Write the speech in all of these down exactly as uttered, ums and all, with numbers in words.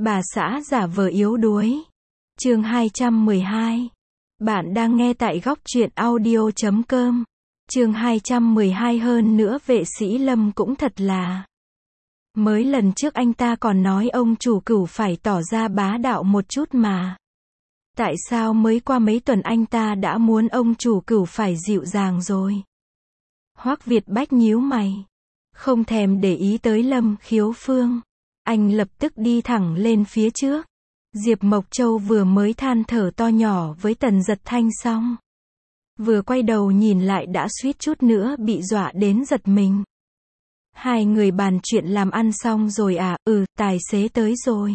Bà xã giả vờ yếu đuối. Chương hai trăm mười hai. Bạn đang nghe tại góc truyện audio chấm com. Chương hai trăm mười hai. Hơn nữa vệ sĩ Lâm cũng thật là. Mới lần trước anh ta còn nói ông chủ Cửu phải tỏ ra bá đạo một chút mà. Tại sao mới qua mấy tuần anh ta đã muốn ông chủ Cửu phải dịu dàng rồi? Hoắc Việt Bách nhíu mày. Không thèm để ý tới Lâm Khiếu Phương. Anh lập tức đi thẳng lên phía trước. Diệp Mộc Châu vừa mới than thở to nhỏ với Tần Giật Thanh xong. Vừa quay đầu nhìn lại đã suýt chút nữa bị dọa đến giật mình. Hai người bàn chuyện làm ăn xong rồi à? Ừ, tài xế tới rồi.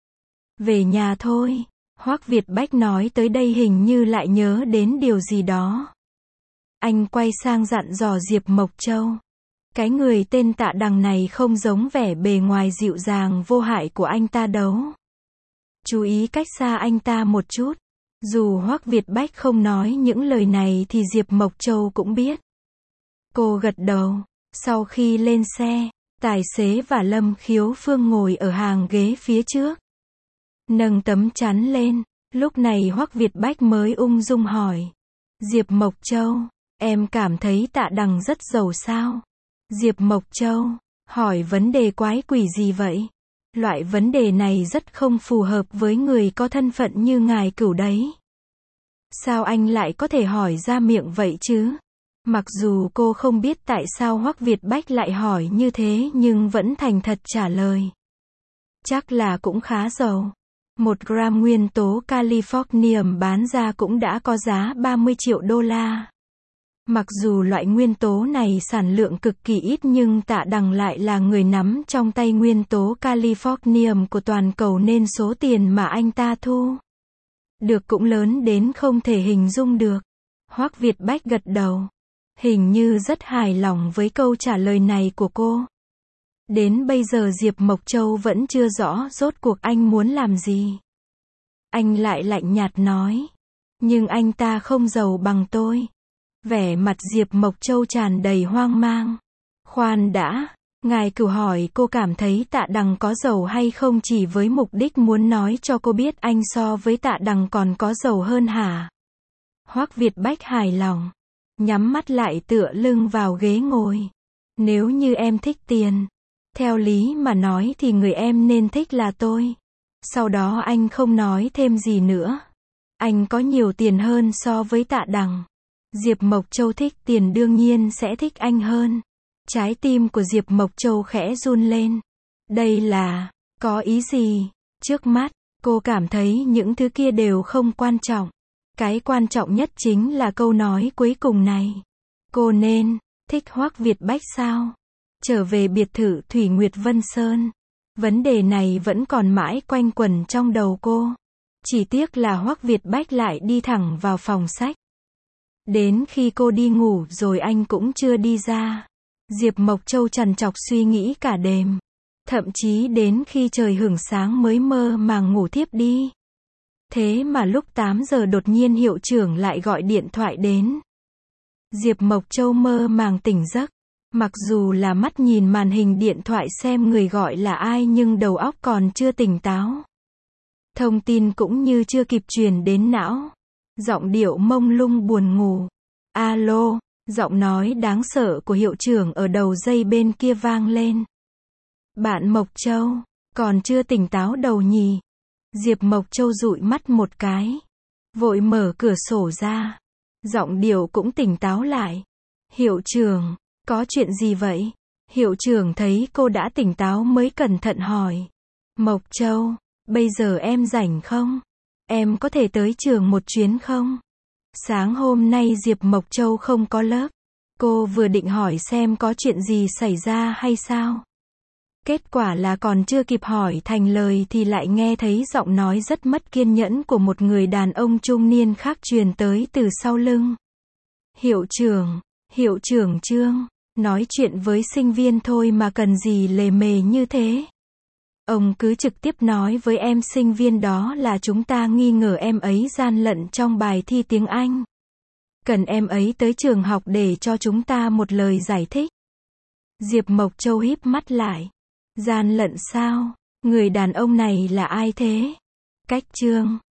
Về nhà thôi. Hoắc Việt Bách nói tới đây hình như lại nhớ đến điều gì đó. Anh quay sang dặn dò Diệp Mộc Châu. Cái người tên Tạ Đằng này không giống vẻ bề ngoài dịu dàng vô hại của anh ta đâu. Chú ý cách xa anh ta một chút. Dù Hoắc Việt Bách không nói những lời này thì Diệp Mộc Châu cũng biết. Cô gật đầu. Sau khi lên xe, tài xế và Lâm Khiếu Phương ngồi ở hàng ghế phía trước. Nâng tấm chắn lên. Lúc này Hoắc Việt Bách mới ung dung hỏi. Diệp Mộc Châu, em cảm thấy Tạ Đằng rất giàu sao? Diệp Mộc Châu, hỏi vấn đề quái quỷ gì vậy? Loại vấn đề này rất không phù hợp với người có thân phận như ngài Cửu đấy. Sao anh lại có thể hỏi ra miệng vậy chứ? Mặc dù cô không biết tại sao Hoắc Việt Bách lại hỏi như thế nhưng vẫn thành thật trả lời. Chắc là cũng khá giàu. Một gram nguyên tố Californium bán ra cũng đã có giá ba mươi triệu đô la. Mặc dù loại nguyên tố này sản lượng cực kỳ ít nhưng Tạ Đằng lại là người nắm trong tay nguyên tố Californium của toàn cầu nên số tiền mà anh ta thu được cũng lớn đến không thể hình dung được. Hoắc Việt Bách gật đầu. Hình như rất hài lòng với câu trả lời này của cô. Đến bây giờ Diệp Mộc Châu vẫn chưa rõ rốt cuộc anh muốn làm gì. Anh lại lạnh nhạt nói. Nhưng anh ta không giàu bằng tôi. Vẻ mặt Diệp Mộc Châu tràn đầy hoang mang. Khoan đã, ngài Cửu hỏi cô cảm thấy Tạ Đằng có giàu hay không chỉ với mục đích muốn nói cho cô biết anh so với Tạ Đằng còn có giàu hơn hả? Hoắc Việt Bách hài lòng. Nhắm mắt lại tựa lưng vào ghế ngồi. Nếu như em thích tiền, theo lý mà nói thì người em nên thích là tôi. Sau đó anh không nói thêm gì nữa. Anh có nhiều tiền hơn so với Tạ Đằng. Diệp Mộc Châu thích tiền đương nhiên sẽ thích anh hơn. Trái tim của Diệp Mộc Châu khẽ run lên. Đây là, có ý gì? Trước mắt, cô cảm thấy những thứ kia đều không quan trọng. Cái quan trọng nhất chính là câu nói cuối cùng này. Cô nên, thích Hoắc Việt Bách sao? Trở về biệt thự Thủy Nguyệt Vân Sơn. Vấn đề này vẫn còn mãi quanh quẩn trong đầu cô. Chỉ tiếc là Hoắc Việt Bách lại đi thẳng vào phòng sách. Đến khi cô đi ngủ rồi anh cũng chưa đi ra. Diệp Mộc Châu trằn trọc suy nghĩ cả đêm. Thậm chí đến khi trời hửng sáng mới mơ màng ngủ thiếp đi. Thế mà lúc tám giờ đột nhiên hiệu trưởng lại gọi điện thoại đến. Diệp Mộc Châu mơ màng tỉnh giấc. Mặc dù là mắt nhìn màn hình điện thoại xem người gọi là ai nhưng đầu óc còn chưa tỉnh táo. Thông tin cũng như chưa kịp truyền đến não. Giọng điệu mông lung buồn ngủ. Alo, giọng nói đáng sợ của hiệu trưởng ở đầu dây bên kia vang lên. Bạn Mộc Châu, còn chưa tỉnh táo đầu nhỉ? Diệp Mộc Châu dụi mắt một cái. Vội mở cửa sổ ra. Giọng điệu cũng tỉnh táo lại. Hiệu trưởng, có chuyện gì vậy? Hiệu trưởng thấy cô đã tỉnh táo mới cẩn thận hỏi. Mộc Châu, bây giờ em rảnh không? Em có thể tới trường một chuyến không? Sáng hôm nay Diệp Mộc Châu không có lớp. Cô vừa định hỏi xem có chuyện gì xảy ra hay sao. Kết quả là còn chưa kịp hỏi thành lời thì lại nghe thấy giọng nói rất mất kiên nhẫn của một người đàn ông trung niên khác truyền tới từ sau lưng. Hiệu trưởng, hiệu trưởng Trương, nói chuyện với sinh viên thôi mà cần gì lề mề như thế. Ông cứ trực tiếp nói với em sinh viên đó là chúng ta nghi ngờ em ấy gian lận trong bài thi tiếng Anh. Cần em ấy tới trường học để cho chúng ta một lời giải thích. Diệp Mộc Châu híp mắt lại. Gian lận sao? Người đàn ông này là ai thế? Cách chương